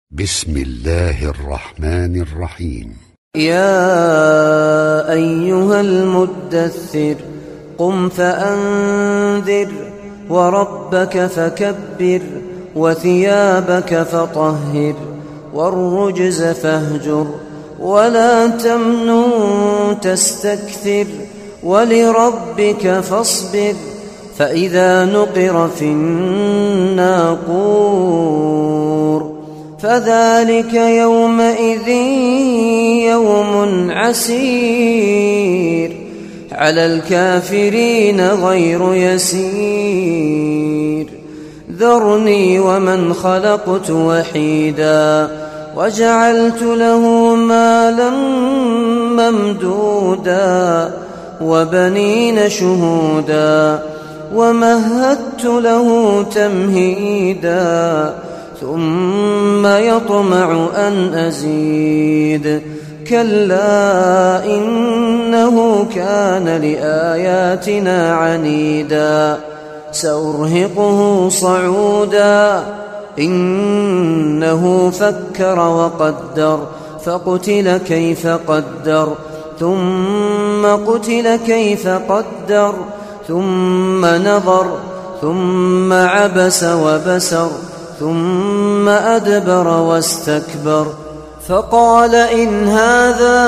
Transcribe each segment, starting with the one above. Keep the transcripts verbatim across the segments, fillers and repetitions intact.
بسم الله الرحمن الرحيم. يا أيها المدثر قم فأنذر وربك فكبر وثيابك فطهر والرجز فاهجر ولا تمنن تستكثر ولربك فاصبر فإذا نقر في الناقور فذلك يومئذ يوم عسير على الكافرين غير يسير ذرني ومن خلقت وحيدا وجعلت له مالا ممدودا وبنين شهودا ومهدت له تمهيدا ثم يطمع أن أزيد كلا إنه كان لآياتنا عنيدا سأرهقه صعودا إنه فكر وقدر فقتل كيف قدر ثم قتل كيف قدر ثم نظر ثم عبس وبسر ثم أدبر واستكبر فقال إن هذا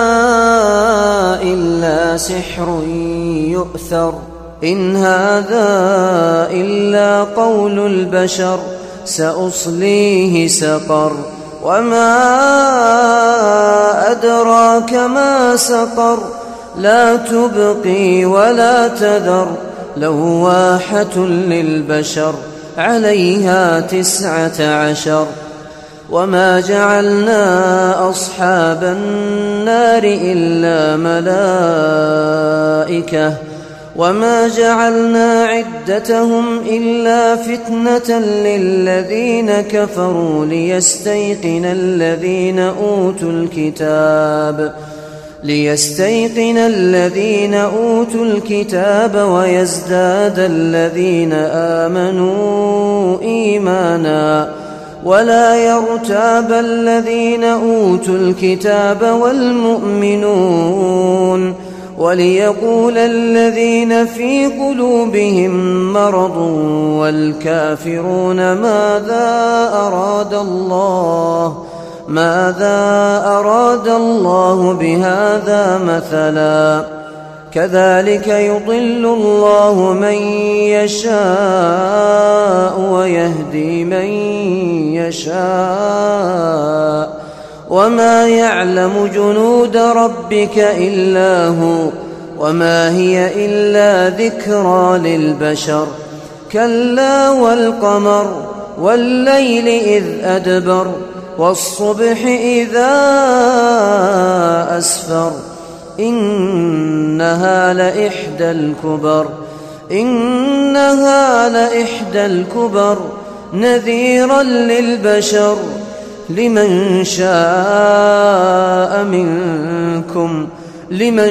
إلا سحر يؤثر إن هذا إلا قول البشر سأصليه سقر وما أدراك ما سقر لا تبقي ولا تذر لواحة للبشر عليها تسعة عشر وما جعلنا أصحاب النار إلا ملائكة وما جعلنا عدتهم إلا فتنة للذين كفروا ليستيقن الذين أوتوا الكتاب ليستيقن الذين أوتوا الكتاب ويزداد الذين آمنوا إيمانا ولا يرتاب الذين أوتوا الكتاب والمؤمنون وليقول الذين في قلوبهم مرض والكافرون ماذا أراد الله ماذا أراد الله بهذا مثلا كذلك يضل الله من يشاء ويهدي من يشاء وما يعلم جنود ربك إلا هو وما هي إلا ذكرى للبشر كلا والقمر والليل إذ أدبر والصبح إذا أسفر إنها لإحدى الكبر إنها لإحدى الكبر نذيرا للبشر لمن شاء منكم لمن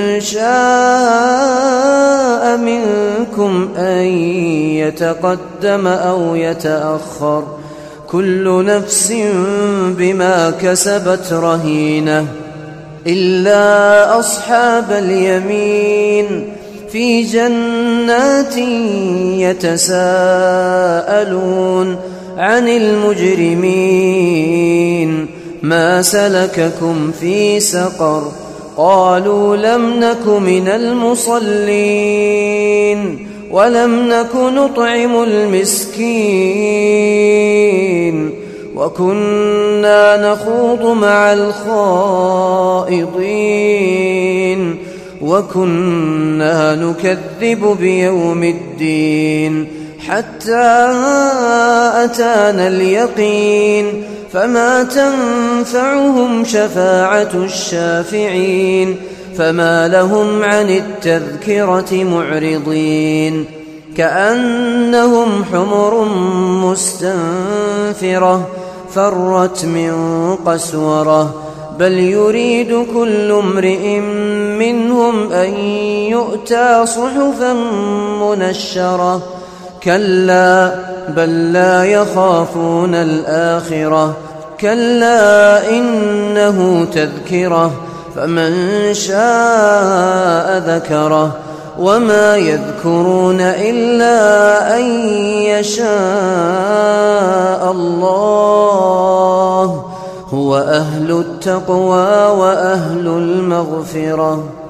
شاء منكم أن يتقدم أو يتأخر كل نفس بما كسبت رهينة إلا أصحاب اليمين في جنات يتساءلون عن المجرمين ما سلككم في سقر قالوا لم نك من المصلين ولم نك نطعم المسكين وكنا نخوض مع الخائضين وكنا نكذب بيوم الدين حتى أتانا اليقين فما تنفعهم شفاعة الشافعين فما لهم عن التذكرة معرضين كأنهم حمر مستنفرة فرت من قسورة بل يريد كل امرئ منهم أن يؤتى صحفا منشرة كلا بل لا يخافون الآخرة كلا إنه تذكرة فمن شاء ذكره وما يذكرون إلا أن يشاء الله هو أهل التقوى وأهل المغفرة.